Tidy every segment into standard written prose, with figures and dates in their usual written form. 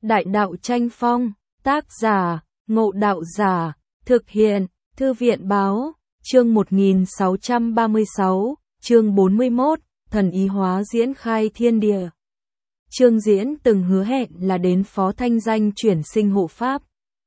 Đại đạo tranh phong, tác giả, Ngộ Đạo Giả, thực hiện, Thư viện báo, chương 1636, chương 41, thần ý hóa diễn khai thiên địa. Trương Diễn từng hứa hẹn là đến phó thanh danh chuyển sinh hộ pháp,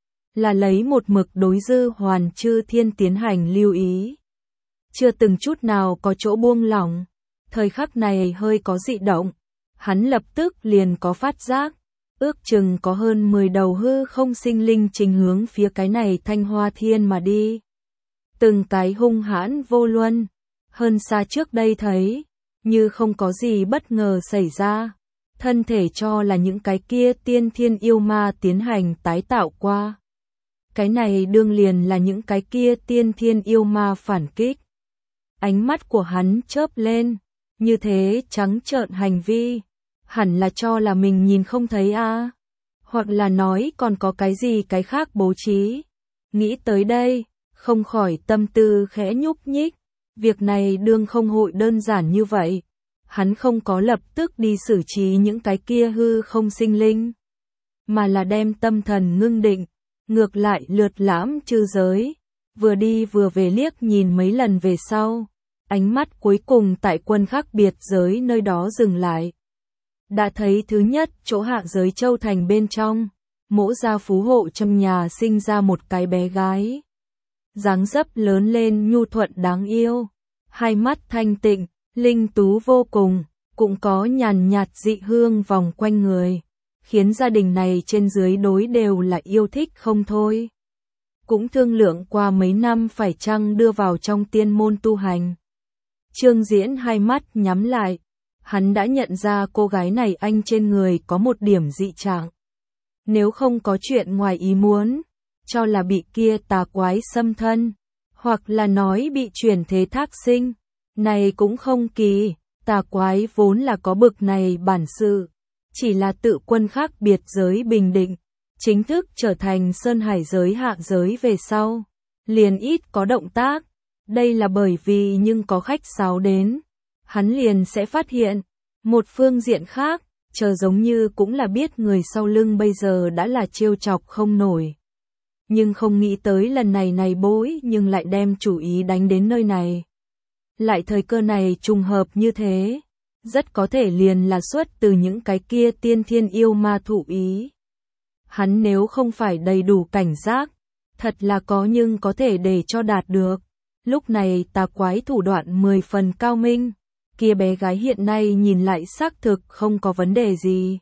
là lấy một mực đối dư hoàn chư thiên tiến hành lưu ý. Chưa từng chút nào có chỗ buông lỏng, thời khắc này hơi có dị động, hắn lập tức liền có phát giác, ước chừng có hơn 10 đầu hư không sinh linh trình hướng phía cái này Thanh Hoa Thiên mà đi. Từng cái hung hãn vô luân, hơn xa trước đây thấy, như không có gì bất ngờ xảy ra, thân thể cho là những cái kia tiên thiên yêu ma tiến hành tái tạo qua. Cái này đương liền là những cái kia tiên thiên yêu ma phản kích. Ánh mắt của hắn chớp lên, như thế trắng trợn hành vi, hẳn là cho là mình nhìn không thấy a, hoặc là nói còn có cái gì cái khác bố trí. Nghĩ tới đây, không khỏi tâm tư khẽ nhúc nhích, việc này đương không hội đơn giản như vậy. Hắn không có lập tức đi xử trí những cái kia hư không sinh linh, mà là đem tâm thần ngưng định, ngược lại lượt lãm chư giới, vừa đi vừa về liếc nhìn mấy lần về sau, ánh mắt cuối cùng tại quân khác biệt giới nơi đó dừng lại. Đã thấy thứ nhất chỗ hạ giới châu thành bên trong, mỗ gia phú hộ trong nhà sinh ra một cái bé gái. Dáng dấp lớn lên nhu thuận đáng yêu, hai mắt thanh tịnh, linh tú vô cùng, cũng có nhàn nhạt dị hương vòng quanh người, khiến gia đình này trên dưới đối đều là yêu thích không thôi. Cũng thương lượng qua mấy năm phải chăng đưa vào trong tiên môn tu hành. Trương Diễn hai mắt nhắm lại, hắn đã nhận ra cô gái này anh trên người có một điểm dị trạng. Nếu không có chuyện ngoài ý muốn, cho là bị kia tà quái xâm thân, hoặc là nói bị chuyển thế thác sinh, này cũng không kỳ, tà quái vốn là có bực này bản sự, chỉ là tự quân khác biệt giới bình định, chính thức trở thành sơn hải giới hạ giới về sau, liền ít có động tác, đây là bởi vì nhưng có khách sáo đến, hắn liền sẽ phát hiện, một phương diện khác, chờ giống như cũng là biết người sau lưng bây giờ đã là trêu chọc không nổi. Nhưng không nghĩ tới lần này bối nhưng lại đem chủ ý đánh đến nơi này. Lại thời cơ này trùng hợp như thế, rất có thể liền là xuất từ những cái kia tiên thiên yêu ma thụ ý. Hắn nếu không phải đầy đủ cảnh giác, thật là có nhưng có thể để cho đạt được. Lúc này tà quái thủ đoạn 10 phần cao minh, kia bé gái hiện nay nhìn lại xác thực không có vấn đề gì.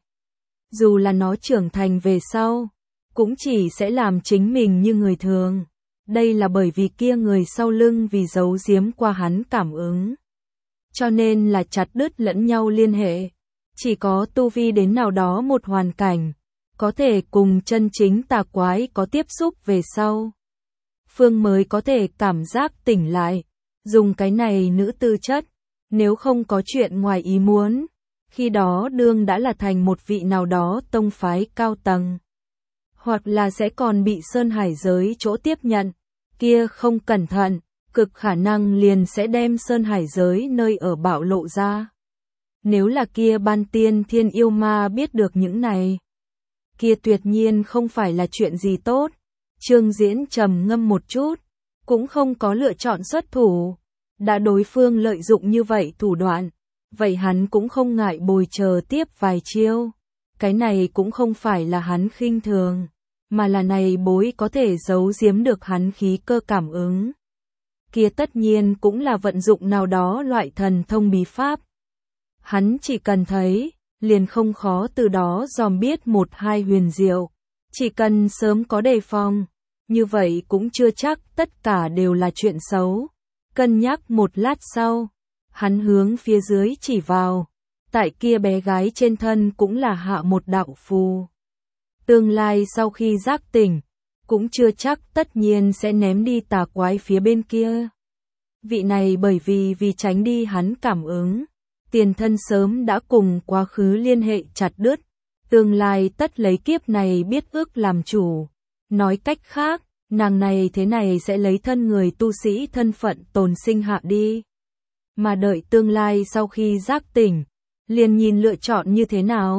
Dù là nó trưởng thành về sau, cũng chỉ sẽ làm chính mình như người thường. Đây là bởi vì kia người sau lưng vì giấu giếm qua hắn cảm ứng. Cho nên là chặt đứt lẫn nhau liên hệ. Chỉ có tu vi đến nào đó một hoàn cảnh, có thể cùng chân chính tà quái có tiếp xúc về sau. Phương mới có thể cảm giác tỉnh lại, dùng cái này nữ tư chất, nếu không có chuyện ngoài ý muốn, khi đó đương đã là thành một vị nào đó tông phái cao tầng. Hoặc là sẽ còn bị sơn hải giới chỗ tiếp nhận, kia không cẩn thận, cực khả năng liền sẽ đem sơn hải giới nơi ở bạo lộ ra. Nếu là kia ban tiên thiên yêu ma biết được những này, kia tuyệt nhiên không phải là chuyện gì tốt. Trương Diễn trầm ngâm một chút, cũng không có lựa chọn xuất thủ. Đã đối phương lợi dụng như vậy thủ đoạn, vậy hắn cũng không ngại bồi chờ tiếp vài chiêu. Cái này cũng không phải là hắn khinh thường, mà là này bối có thể giấu giếm được hắn khí cơ cảm ứng. Kia tất nhiên cũng là vận dụng nào đó loại thần thông bí pháp. Hắn chỉ cần thấy, liền không khó từ đó dòm biết một hai huyền diệu. Chỉ cần sớm có đề phòng, như vậy cũng chưa chắc tất cả đều là chuyện xấu. Cân nhắc một lát sau, hắn hướng phía dưới chỉ vào, tại kia bé gái trên thân cũng là hạ một đạo phù. Tương lai sau khi giác tỉnh, cũng chưa chắc tất nhiên sẽ ném đi tà quái phía bên kia. Vị này bởi vì tránh đi hắn cảm ứng, tiền thân sớm đã cùng quá khứ liên hệ chặt đứt, tương lai tất lấy kiếp này biết ước làm chủ. Nói cách khác, nàng này thế này sẽ lấy thân người tu sĩ thân phận tồn sinh hạ đi. Mà đợi tương lai sau khi giác tỉnh, liền nhìn lựa chọn như thế nào.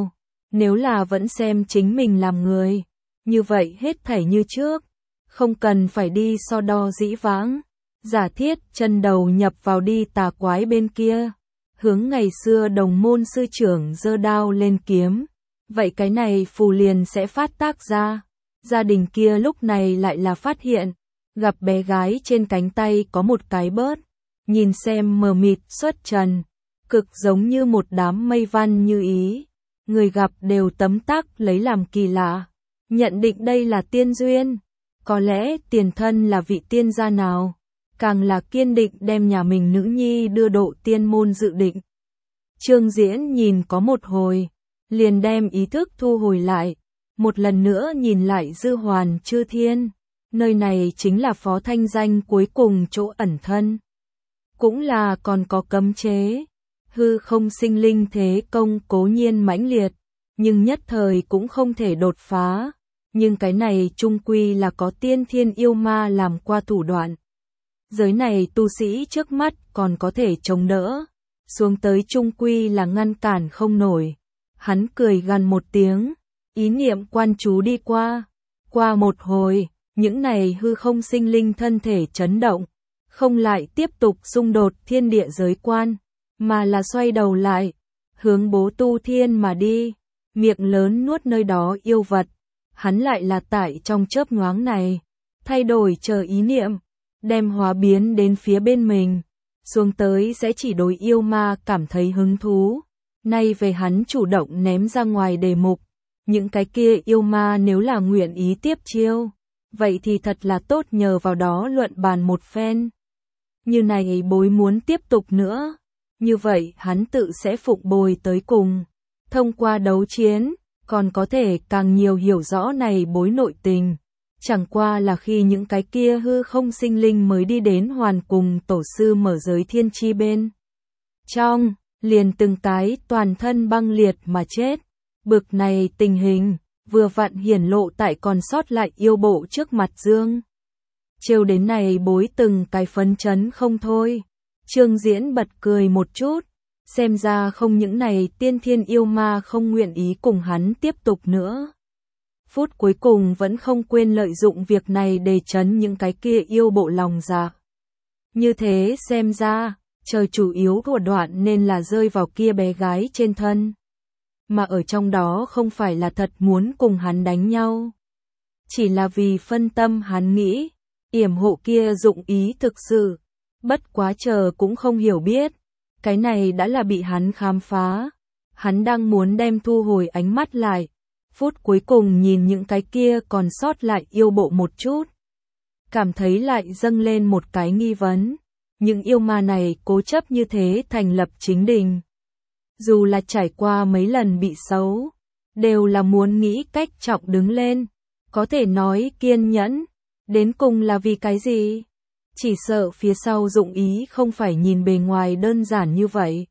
Nếu là vẫn xem chính mình làm người, như vậy hết thảy như trước, không cần phải đi so đo dĩ vãng. Giả thiết chân đầu nhập vào đi tà quái bên kia, hướng ngày xưa đồng môn sư trưởng giơ đao lên kiếm, vậy cái này phù liền sẽ phát tác ra. Gia đình kia lúc này lại là phát hiện, gặp bé gái trên cánh tay có một cái bớt, nhìn xem mờ mịt xuất trần, cực giống như một đám mây văn như ý, người gặp đều tấm tắc lấy làm kỳ lạ, nhận định đây là tiên duyên, có lẽ tiền thân là vị tiên gia nào, càng là kiên định đem nhà mình nữ nhi đưa độ tiên môn dự định. Trương Diễn nhìn có một hồi, liền đem ý thức thu hồi lại, một lần nữa nhìn lại Dư Hoàn Chư Thiên, nơi này chính là Phó Thanh Danh cuối cùng chỗ ẩn thân. Cũng là còn có cấm chế, hư không sinh linh thế công cố nhiên mãnh liệt, nhưng nhất thời cũng không thể đột phá, nhưng cái này chung quy là có tiên thiên yêu ma làm qua thủ đoạn. Giới này tu sĩ trước mắt còn có thể chống đỡ, xuống tới chung quy là ngăn cản không nổi. Hắn cười gằn một tiếng, ý niệm quan chú đi qua. Qua một hồi, những này hư không sinh linh thân thể chấn động, không lại tiếp tục xung đột thiên địa giới quan, mà là xoay đầu lại, hướng Bố Tu Thiên mà đi, miệng lớn nuốt nơi đó yêu vật. Hắn lại là tại trong chớp nhoáng này, thay đổi chờ ý niệm, đem hóa biến đến phía bên mình, xuống tới sẽ chỉ đối yêu ma cảm thấy hứng thú. Nay về hắn chủ động ném ra ngoài đề mục, những cái kia yêu ma nếu là nguyện ý tiếp chiêu, vậy thì thật là tốt, nhờ vào đó luận bàn một phen. Như này bối muốn tiếp tục nữa, như vậy hắn tự sẽ phục bồi tới cùng, thông qua đấu chiến, còn có thể càng nhiều hiểu rõ này bối nội tình. Chẳng qua là khi những cái kia hư không sinh linh mới đi đến hoàn cùng tổ sư mở giới thiên chi bên trong, liền từng cái toàn thân băng liệt mà chết. Bực này tình hình, vừa vặn hiển lộ tại còn sót lại yêu bộ trước mặt Dương. Trêu đến này bối từng cái phấn chấn không thôi. Trương Diễn bật cười một chút, xem ra không những này tiên thiên yêu ma không nguyện ý cùng hắn tiếp tục nữa. Phút cuối cùng vẫn không quên lợi dụng việc này để trấn những cái kia yêu bộ lòng dạ. Như thế xem ra, trời chủ yếu của đoạn nên là rơi vào kia bé gái trên thân. Mà ở trong đó không phải là thật muốn cùng hắn đánh nhau. Chỉ là vì phân tâm hắn nghĩ, yểm hộ kia dụng ý thực sự. Bất quá chờ cũng không hiểu biết, cái này đã là bị hắn khám phá. Hắn đang muốn đem thu hồi ánh mắt lại. Phút cuối cùng nhìn những cái kia còn sót lại yêu bộ một chút. Cảm thấy lại dâng lên một cái nghi vấn. Những yêu ma này cố chấp như thế thành lập chính đình. Dù là trải qua mấy lần bị xấu, đều là muốn nghĩ cách trọng đứng lên. Có thể nói kiên nhẫn, đến cùng là vì cái gì? Chỉ sợ phía sau dụng ý không phải nhìn bề ngoài đơn giản như vậy.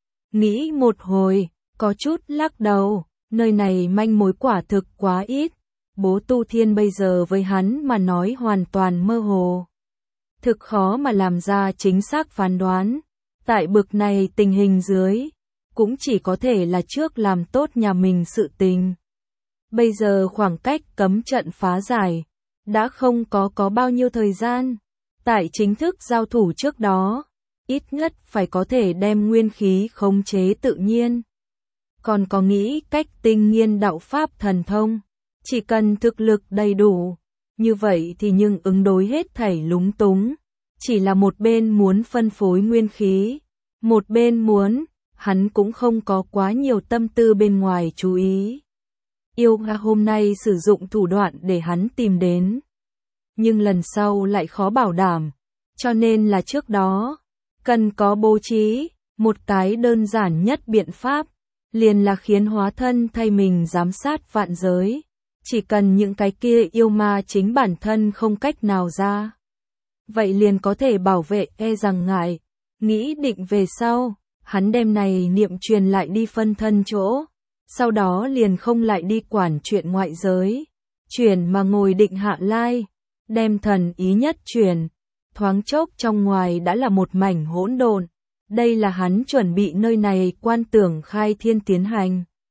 Nghĩ một hồi, có chút lắc đầu. Nơi này manh mối quả thực quá ít, Bố Tu Thiên bây giờ với hắn mà nói hoàn toàn mơ hồ. Thực khó mà làm ra chính xác phán đoán, tại bực này tình hình dưới, cũng chỉ có thể là trước làm tốt nhà mình sự tình. Bây giờ khoảng cách cấm trận phá giải, đã không có bao nhiêu thời gian, tại chính thức giao thủ trước đó, ít nhất phải có thể đem nguyên khí khống chế tự nhiên. Còn có nghĩ cách tinh nghiên đạo pháp thần thông, chỉ cần thực lực đầy đủ, như vậy thì nhưng ứng đối hết thảy lúng túng, chỉ là một bên muốn phân phối nguyên khí, một bên muốn, hắn cũng không có quá nhiều tâm tư bên ngoài chú ý. Yêu Nga hôm nay sử dụng thủ đoạn để hắn tìm đến, nhưng lần sau lại khó bảo đảm, cho nên là trước đó, cần có bố trí, một cái đơn giản nhất biện pháp. Liền là khiến hóa thân thay mình giám sát vạn giới, chỉ cần những cái kia yêu ma chính bản thân không cách nào ra. Vậy liền có thể bảo vệ rằng ngại, nghĩ định về sau, hắn đem này niệm truyền lại đi phân thân chỗ, sau đó liền không lại đi quản chuyện ngoại giới, chuyển mà ngồi định hạ lai, đem thần ý nhất truyền, thoáng chốc trong ngoài đã là một mảnh hỗn độn. Đây là hắn chuẩn bị nơi này quan tưởng khai thiên tiến hành.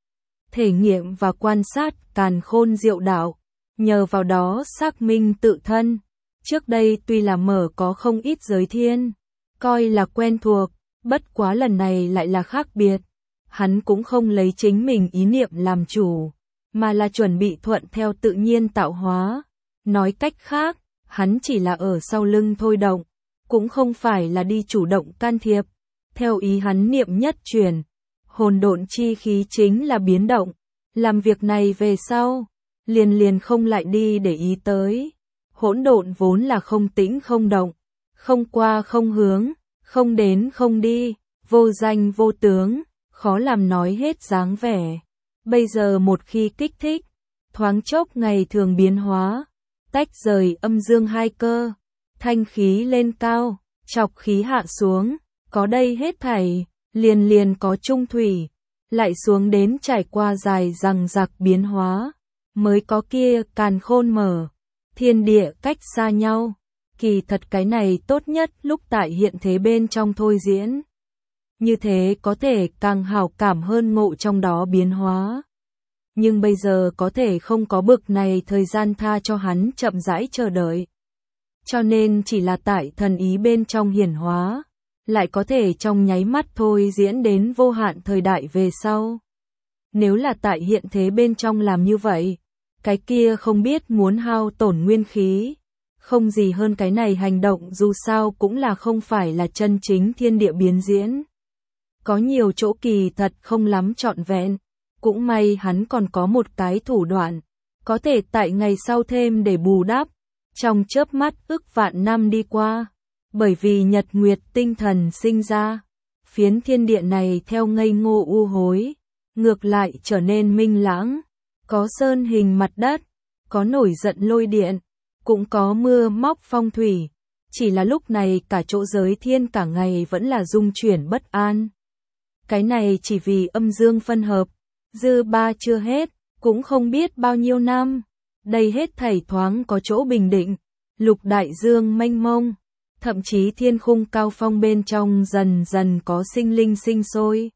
thể nghiệm và quan sát càn khôn diệu đạo, nhờ vào đó xác minh tự thân. Trước đây tuy là mở có không ít giới thiên, coi là quen thuộc, bất quá lần này lại là khác biệt. Hắn cũng không lấy chính mình ý niệm làm chủ, mà là chuẩn bị thuận theo tự nhiên tạo hóa. Nói cách khác, hắn chỉ là ở sau lưng thôi động, cũng không phải là đi chủ động can thiệp. Theo ý hắn niệm nhất truyền, hồn độn chi khí chính là biến động, làm việc này về sau, liền không lại đi để ý tới. Hỗn độn vốn là không tĩnh không động, không qua không hướng, không đến không đi, vô danh vô tướng, khó làm nói hết dáng vẻ. Bây giờ một khi kích thích, thoáng chốc ngày thường biến hóa, tách rời âm dương hai cơ, thanh khí lên cao, chọc khí hạ xuống, có đây hết thảy, liền có trung thủy, lại xuống đến trải qua dài dằng dặc biến hóa, mới có kia càn khôn mở, thiên địa cách xa nhau. Kỳ thật cái này tốt nhất lúc tại hiện thế bên trong thôi diễn. Như thế có thể càng hảo cảm hơn ngộ trong đó biến hóa. Nhưng bây giờ có thể không có bực này thời gian tha cho hắn chậm rãi chờ đợi. Cho nên chỉ là tại thần ý bên trong hiển hóa, lại có thể trong nháy mắt thôi diễn đến vô hạn thời đại về sau. Nếu là tại hiện thế bên trong làm như vậy, cái kia không biết muốn hao tổn nguyên khí. Không gì hơn cái này hành động dù sao cũng là không phải là chân chính thiên địa biến diễn. Có nhiều chỗ kỳ thật không lắm trọn vẹn, cũng may hắn còn có một cái thủ đoạn, có thể tại ngày sau thêm để bù đắp, trong chớp mắt ức vạn năm đi qua, bởi vì nhật nguyệt tinh thần sinh ra, phiến thiên địa này theo ngây ngô u hối, ngược lại trở nên minh lãng, có sơn hình mặt đất, có nổi giận lôi điện, cũng có mưa móc phong thủy, chỉ là lúc này cả chỗ giới thiên cả ngày vẫn là dung chuyển bất an. Cái này chỉ vì âm dương phân hợp, dư ba chưa hết, cũng không biết bao nhiêu năm, đây hết thảy thoáng có chỗ bình định, lục đại dương mênh mông, thậm chí thiên khung cao phong bên trong dần dần có sinh linh sinh sôi.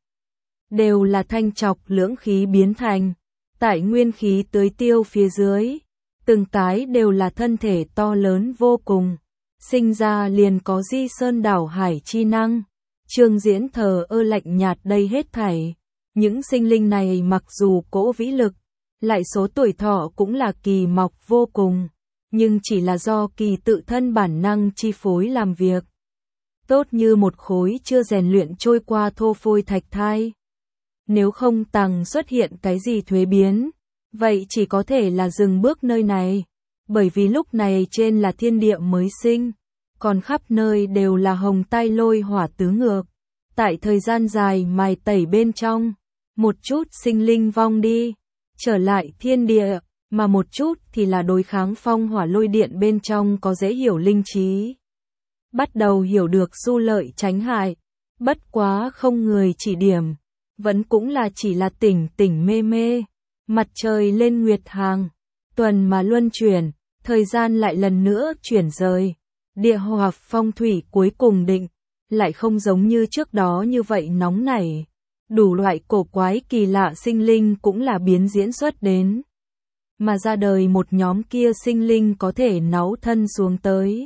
Đều là thanh trọc lưỡng khí biến thành, tại nguyên khí tưới tiêu phía dưới. Từng cái đều là thân thể to lớn vô cùng, sinh ra liền có di sơn đảo hải chi năng. Trương Diễn thờ ơ lạnh nhạt đây hết thảy. Những sinh linh này mặc dù cỗ vĩ lực, lại số tuổi thọ cũng là kỳ mọc vô cùng, nhưng chỉ là do kỳ tự thân bản năng chi phối làm việc. Tốt như một khối chưa rèn luyện trôi qua thô phôi thạch thai. Nếu không tàng xuất hiện cái gì thuế biến, vậy chỉ có thể là dừng bước nơi này, bởi vì lúc này trên là thiên địa mới sinh, còn khắp nơi đều là hồng tai lôi hỏa tứ ngược. Tại thời gian dài mài tẩy bên trong, một chút sinh linh vong đi, trở lại thiên địa, mà một chút thì là đối kháng phong hỏa lôi điện bên trong có dễ hiểu linh trí. Bắt đầu hiểu được xu lợi tránh hại, bất quá không người chỉ điểm, vẫn cũng là chỉ là tỉnh mê mê. Mặt trời lên nguyệt hàng, tuần mà luân chuyển, thời gian lại lần nữa chuyển rời, địa hòa phong thủy cuối cùng định, lại không giống như trước đó như vậy nóng nảy. Đủ loại cổ quái kỳ lạ sinh linh cũng là biến diễn xuất đến. Mà ra đời một nhóm kia sinh linh có thể náu thân xuống tới.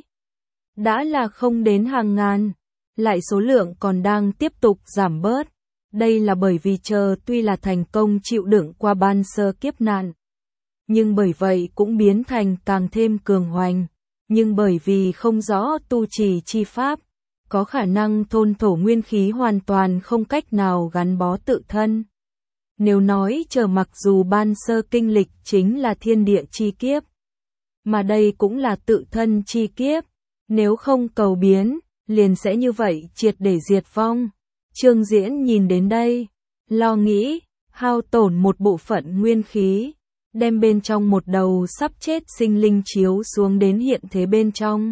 Đã là không đến hàng ngàn, lại số lượng còn đang tiếp tục giảm bớt. Đây là bởi vì chờ tuy là thành công chịu đựng qua ban sơ kiếp nạn, nhưng bởi vậy cũng biến thành càng thêm cường hoành, nhưng bởi vì không rõ tu trì chi pháp, có khả năng thôn thổ nguyên khí hoàn toàn không cách nào gắn bó tự thân. Nếu nói chờ mặc dù ban sơ kinh lịch chính là thiên địa chi kiếp, mà đây cũng là tự thân chi kiếp, nếu không cầu biến, liền sẽ như vậy triệt để diệt vong. Trương Diễn nhìn đến đây, lo nghĩ, hao tổn một bộ phận nguyên khí, đem bên trong một đầu sắp chết sinh linh chiếu xuống đến hiện thế bên trong.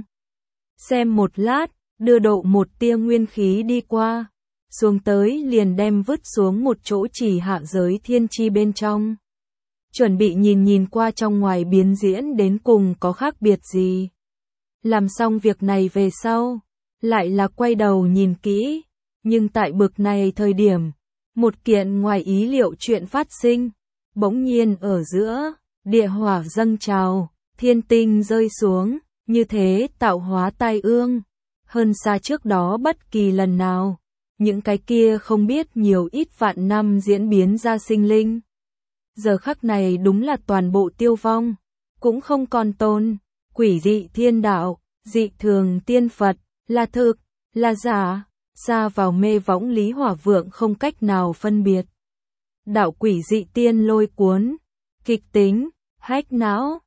Xem một lát, đưa độ một tia nguyên khí đi qua, xuống tới liền đem vứt xuống một chỗ chỉ hạ giới thiên chi bên trong. Chuẩn bị nhìn qua trong ngoài biến diễn đến cùng có khác biệt gì. Làm xong việc này về sau, lại là quay đầu nhìn kỹ. Nhưng tại bực này thời điểm, một kiện ngoài ý liệu chuyện phát sinh, Bỗng nhiên ở giữa, địa hỏa dâng trào, thiên tinh rơi xuống, như thế tạo hóa tai ương, hơn xa trước đó bất kỳ lần nào. Những cái kia không biết nhiều ít vạn năm diễn biến ra sinh linh. Giờ khắc này đúng là toàn bộ tiêu vong, cũng không còn tôn, quỷ dị thiên đạo, dị thường tiên Phật, là thực, là giả, xa vào mê võng Lý Hỏa Vượng không cách nào phân biệt. Đạo quỷ dị tiên lôi cuốn, kịch tính, hách não,